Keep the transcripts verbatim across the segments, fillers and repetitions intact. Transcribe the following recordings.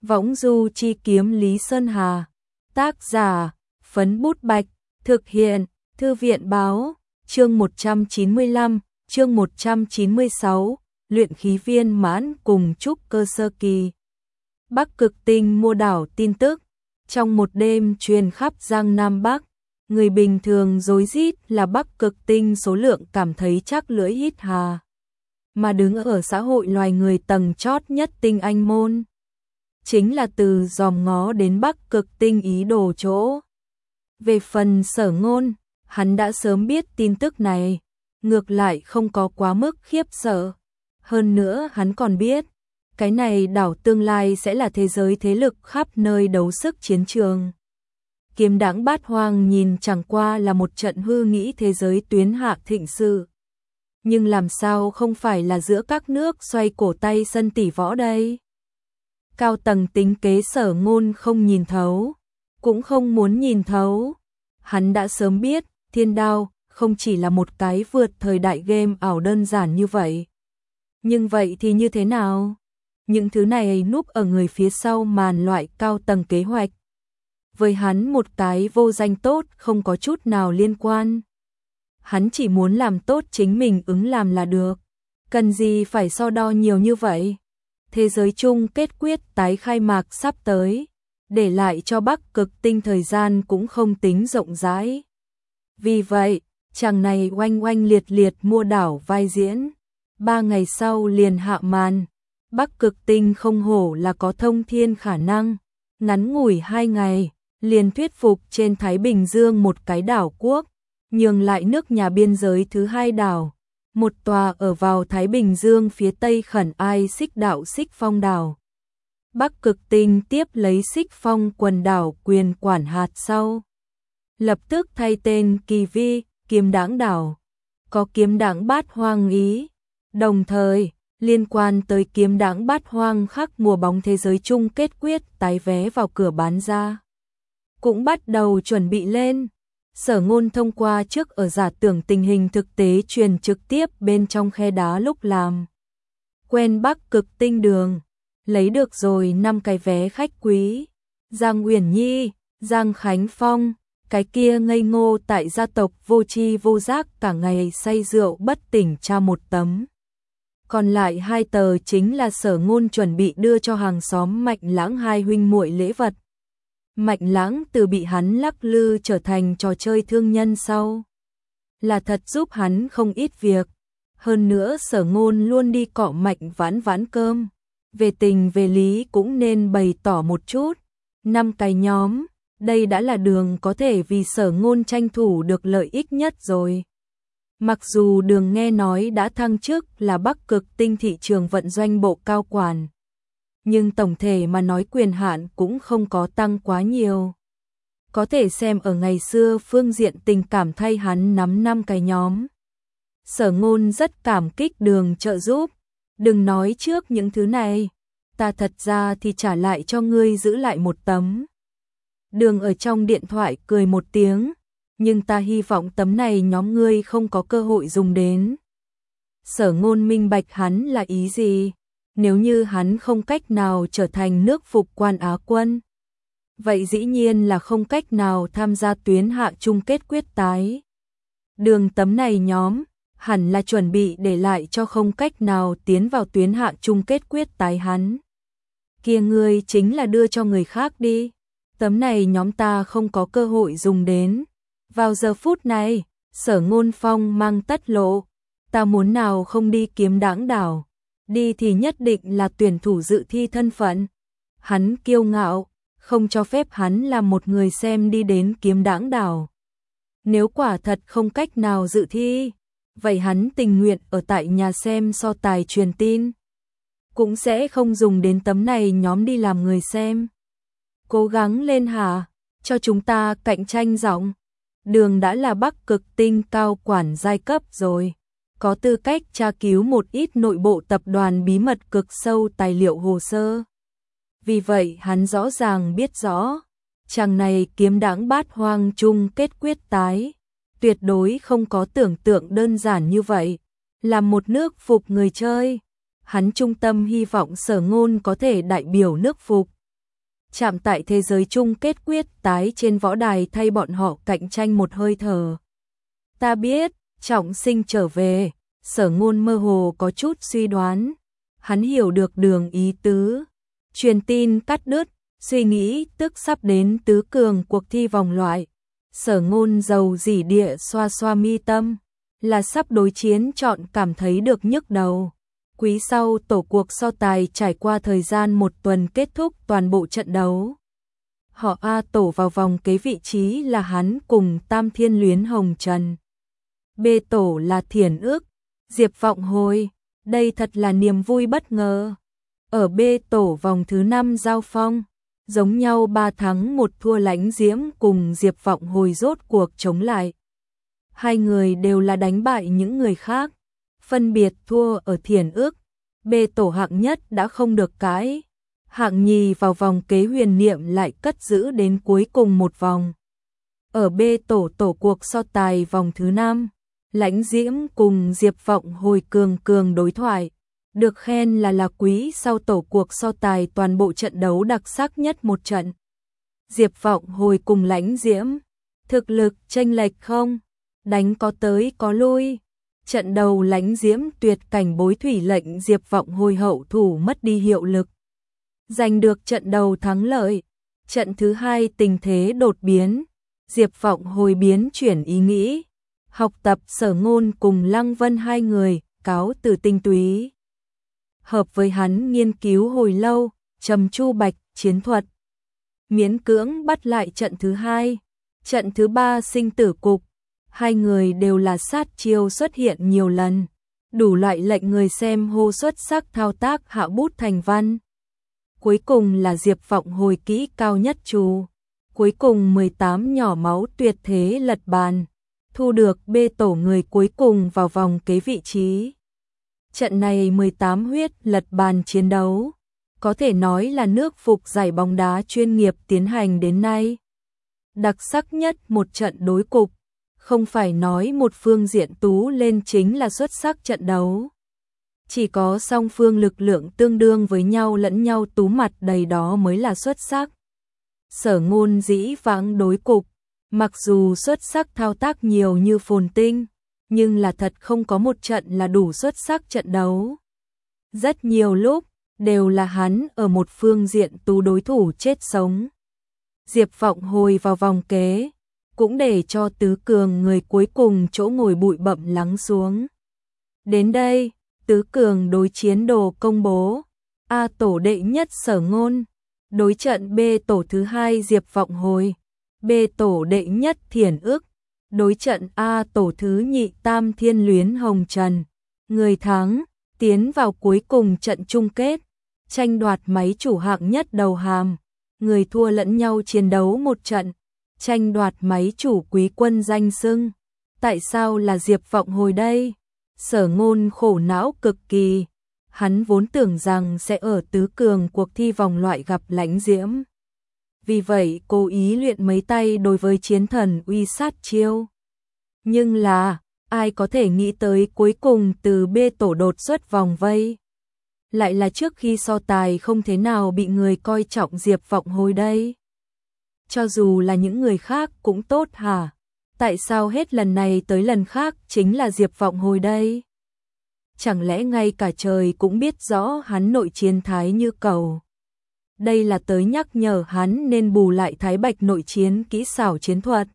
Võng du chi kiếm Lý Sơn Hà. Tác giả, Phấn Bút Bạch. Thực hiện, Thư viện Báo. Chương một trăm chín mươi lăm, chương một trăm chín mươi sáu, luyện khí viên mãn cùng trúc cơ sơ kỳ. Bắc Cực Tinh mua đảo tin tức. Trong một đêm truyền khắp Giang Nam Bắc, người bình thường rối rít là Bắc Cực Tinh số lượng cảm thấy chắc lưỡi hít hà. Mà đứng ở xã hội loài người tầng chót nhất tinh anh môn, chính là từ dòm ngó đến Bắc Cực Tinh ý đồ chỗ. Về phần Sở Ngôn, hắn đã sớm biết tin tức này, ngược lại không có quá mức khiếp sợ. Hơn nữa hắn còn biết, cái này đảo tương lai sẽ là thế giới thế lực khắp nơi đấu sức chiến trường. Kiếm Đãng Bát Hoang nhìn chẳng qua là một trận hư nghĩ thế giới tuyến hạ thịnh sự. Nhưng làm sao không phải là giữa các nước xoay cổ tay sân tỷ võ đây? Cao tầng tính kế Sở Ngôn không nhìn thấu, cũng không muốn nhìn thấu. Hắn đã sớm biết, Thiên Đao không chỉ là một cái vượt thời đại game ảo đơn giản như vậy. Nhưng vậy thì như thế nào? Những thứ này núp ở người phía sau màn loại cao tầng kế hoạch. Với hắn một cái vô danh tốt không có chút nào liên quan. Hắn chỉ muốn làm tốt chính mình ứng làm là được. Cần gì phải so đo nhiều như vậy? Thế giới chung kết quyết tái khai mạc sắp tới, để lại cho Bắc Cực Tinh thời gian cũng không tính rộng rãi. Vì vậy, chàng này oanh oanh liệt liệt mua đảo vai diễn. Ba ngày sau liền hạ màn. Bắc Cực Tinh không hổ là có thông thiên khả năng. Ngắn ngủi hai ngày, liền thuyết phục trên Thái Bình Dương một cái đảo quốc, nhường lại nước nhà biên giới thứ hai đảo. Một tòa ở vào Thái Bình Dương phía tây khẩn ai Xích Đạo Xích Phong đảo. Bắc Cực Tinh tiếp lấy Xích Phong quần đảo quyền quản hạt sau. Lập tức thay tên kỳ vi, Kiếm Đãng đảo. Có Kiếm Đãng Bát Hoang ý. Đồng thời, liên quan tới Kiếm Đãng Bát Hoang khắc mùa bóng thế giới chung kết quyết tái vé vào cửa bán ra. Cũng bắt đầu chuẩn bị lên. Sở Ngôn thông qua trước ở giả tưởng tình hình thực tế truyền trực tiếp bên trong khe đá lúc làm. Quen Bắc Cực Tinh đường. Lấy được rồi năm cái vé khách quý. Giang Uyển Nhi, Giang Khánh Phong, cái kia ngây ngô tại gia tộc vô tri vô giác cả ngày say rượu bất tỉnh tra một tấm. Còn lại hai tờ chính là Sở Ngôn chuẩn bị đưa cho hàng xóm Mạnh Lãng hai huynh muội lễ vật. Mạnh Lãng từ bị hắn lắc lư trở thành trò chơi thương nhân sau, là thật giúp hắn không ít việc. Hơn nữa Sở Ngôn luôn đi cọ Mạnh Vãn Vãn cơm. Về tình về lý cũng nên bày tỏ một chút. Năm cái nhóm, đây đã là đường có thể vì Sở Ngôn tranh thủ được lợi ích nhất rồi. Mặc dù đường nghe nói đã thăng chức là Bắc Cực Tinh thị trường vận doanh bộ cao quản, nhưng tổng thể mà nói quyền hạn cũng không có tăng quá nhiều. Có thể xem ở ngày xưa phương diện tình cảm thay hắn nắm năm cái nhóm. Sở Ngôn rất cảm kích đường trợ giúp. Đừng nói trước những thứ này, ta thật ra thì trả lại cho ngươi giữ lại một tấm. Đường ở trong điện thoại cười một tiếng, nhưng ta hy vọng tấm này nhóm ngươi không có cơ hội dùng đến. Sở Ngôn minh bạch hắn là ý gì. Nếu như hắn không cách nào trở thành nước phục quan Á quân, vậy dĩ nhiên là không cách nào tham gia tuyến hạ chung kết quyết tái. Đường tấm này nhóm, hẳn là chuẩn bị để lại cho không cách nào tiến vào tuyến hạ chung kết quyết tái hắn. Kia ngươi chính là đưa cho người khác đi. Tấm này nhóm ta không có cơ hội dùng đến. Vào giờ phút này, Sở Ngôn phong mang tất lộ. Ta muốn nào không đi Kiếm Đãng đảo. Đi thì nhất định là tuyển thủ dự thi thân phận. Hắn kiêu ngạo, không cho phép hắn làm một người xem đi đến Kiếm Đãng đảo. Nếu quả thật không cách nào dự thi, vậy hắn tình nguyện ở tại nhà xem so tài truyền tin. Cũng sẽ không dùng đến tấm này nhóm đi làm người xem. Cố gắng lên hả, cho chúng ta cạnh tranh rộng. Đường đã là Bắc Cực Tinh cao quản giai cấp rồi, có tư cách tra cứu một ít nội bộ tập đoàn bí mật cực sâu tài liệu hồ sơ. Vì vậy hắn rõ ràng biết rõ, chàng này Kiếm Đãng Bát Hoang chung kết quyết tái, tuyệt đối không có tưởng tượng đơn giản như vậy. Làm một nước phục người chơi, hắn trung tâm hy vọng Sở Ngôn có thể đại biểu nước phục, chạm tại thế giới chung kết quyết tái trên võ đài thay bọn họ cạnh tranh một hơi thở. Ta biết, Trọng Sinh trở về, Sở Ngôn mơ hồ có chút suy đoán. Hắn hiểu được đường ý tứ. Truyền tin cắt đứt, suy nghĩ tức sắp đến tứ cường cuộc thi vòng loại. Sở Ngôn dầu dỉ địa xoa xoa mi tâm, là sắp đối chiến chọn cảm thấy được nhức đầu. Quý sau tổ cuộc so tài trải qua thời gian một tuần kết thúc toàn bộ trận đấu. Họ A tổ vào vòng kế vị trí là hắn cùng Tam Thiên Luyến Hồng Trần. B tổ là Thiển Ước, Diệp Vọng Hồi, đây thật là niềm vui bất ngờ. Ở B tổ vòng thứ năm giao phong, giống nhau ba thắng một thua Lãnh Diễm cùng Diệp Vọng Hồi rốt cuộc chống lại. Hai người đều là đánh bại những người khác, phân biệt thua ở Thiển Ước, B tổ hạng nhất đã không được cãi. Hạng nhì vào vòng kế huyền niệm lại cất giữ đến cuối cùng một vòng. Ở B tổ tổ cuộc so tài vòng thứ năm, Lãnh Diễm cùng Diệp Vọng Hồi cường cường đối thoại, được khen là là quý sau tổ cuộc so tài toàn bộ trận đấu đặc sắc nhất một trận. Diệp Vọng Hồi cùng Lãnh Diễm, thực lực chênh lệch không, đánh có tới có lui. Trận đầu Lãnh Diễm tuyệt cảnh bối thủy lệnh Diệp Vọng Hồi hậu thủ mất đi hiệu lực, giành được trận đầu thắng lợi. Trận thứ hai tình thế đột biến, Diệp Vọng Hồi biến chuyển ý nghĩ, học tập Sở Ngôn cùng Lăng Vân hai người, cáo từ tinh túy. Hợp với hắn nghiên cứu hồi lâu, trầm chu bạch, chiến thuật. Miễn cưỡng bắt lại trận thứ hai, trận thứ ba sinh tử cục. Hai người đều là sát chiêu xuất hiện nhiều lần, đủ loại lệnh người xem hô xuất sắc thao tác hạ bút thành văn. Cuối cùng là Diệp Vọng Hồi kỹ cao nhất chú. Cuối cùng mười tám nhỏ máu tuyệt thế lật bàn, thu được B tổ người cuối cùng vào vòng kế vị trí. Trận này mười tám huyết lật bàn chiến đấu, có thể nói là nước phục giải bóng đá chuyên nghiệp tiến hành đến nay. Đặc sắc nhất một trận đối cục, không phải nói một phương diện tú lên chính là xuất sắc trận đấu. Chỉ có song phương lực lượng tương đương với nhau lẫn nhau tú mặt đầy đó mới là xuất sắc. Sở Ngôn dĩ vãng đối cục, mặc dù xuất sắc thao tác nhiều như phồn tinh, nhưng là thật không có một trận là đủ xuất sắc trận đấu. Rất nhiều lúc, đều là hắn ở một phương diện tú đối thủ chết sống. Diệp Vọng Hồi vào vòng kế, cũng để cho tứ cường người cuối cùng chỗ ngồi bụi bặm lắng xuống. Đến đây, tứ cường đối chiến đồ công bố. A tổ đệ nhất Sở Ngôn, đối trận B tổ thứ hai Diệp Vọng Hồi, B tổ đệ nhất Thiển Ước, đối trận A tổ thứ nhị Tam Thiên Luyến Hồng Trần. Người thắng, tiến vào cuối cùng trận chung kết, tranh đoạt máy chủ hạng nhất đầu hàm. Người thua lẫn nhau chiến đấu một trận, tranh đoạt máy chủ quý quân danh xưng. Tại sao là Diệp Vọng Hồi đây? Sở Ngôn khổ não cực kỳ. Hắn vốn tưởng rằng sẽ ở tứ cường cuộc thi vòng loại gặp Lãnh Diễm. Vì vậy cố ý luyện mấy tay đối với chiến thần uy sát chiêu. Nhưng là, ai có thể nghĩ tới cuối cùng từ B tổ đột xuất vòng vây. Lại là trước khi so tài không thế nào bị người coi trọng Diệp Vọng Hồi đây. Cho dù là những người khác cũng tốt hả? Tại sao hết lần này tới lần khác chính là Diệp Vọng Hồi đây? Chẳng lẽ ngay cả trời cũng biết rõ hắn nội chiến thái như cầu. Đây là tới nhắc nhở hắn nên bù lại Thái Bạch nội chiến kỹ xảo chiến thuật.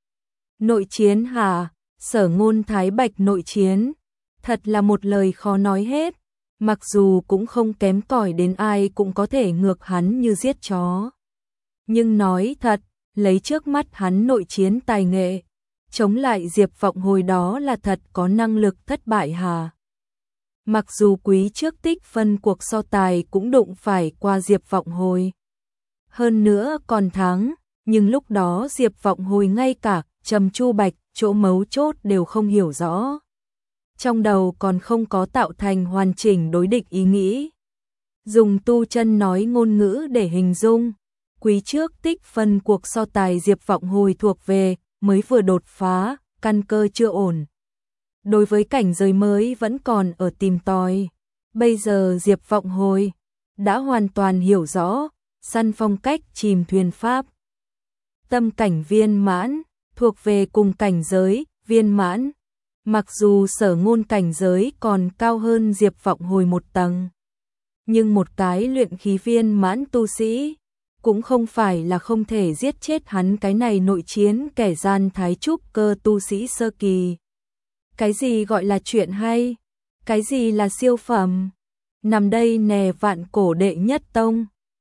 Nội chiến hả? Sở Ngôn Thái Bạch nội chiến, thật là một lời khó nói hết. Mặc dù cũng không kém cỏi đến ai cũng có thể ngược hắn như giết chó. Nhưng nói thật, lấy trước mắt hắn nội chiến tài nghệ, chống lại Diệp Vọng Hồi đó là thật có năng lực thất bại hả? Mặc dù quý trước tích phân cuộc so tài cũng đụng phải qua Diệp Vọng Hồi. Hơn nữa còn thắng, nhưng lúc đó Diệp Vọng Hồi ngay cả Trầm Chu Bạch chỗ mấu chốt đều không hiểu rõ. Trong đầu còn không có tạo thành hoàn chỉnh đối địch ý nghĩ. Dùng tu chân nói ngôn ngữ để hình dung, quý trước tích phân cuộc so tài Diệp Vọng Hồi thuộc về, mới vừa đột phá, căn cơ chưa ổn. Đối với cảnh giới mới vẫn còn ở tìm tòi. Bây giờ Diệp Vọng Hồi đã hoàn toàn hiểu rõ, săn phong cách chìm thuyền pháp. Tâm cảnh viên mãn, thuộc về cùng cảnh giới, viên mãn. Mặc dù Sở Ngôn cảnh giới còn cao hơn Diệp Vọng Hồi một tầng, nhưng một cái luyện khí viên mãn tu sĩ cũng không phải là không thể giết chết hắn cái này nội chiến kẻ gian thái trúc cơ tu sĩ sơ kỳ. Cái gì gọi là chuyện hay? Cái gì là siêu phẩm? Nằm đây nè vạn cổ đệ nhất tông.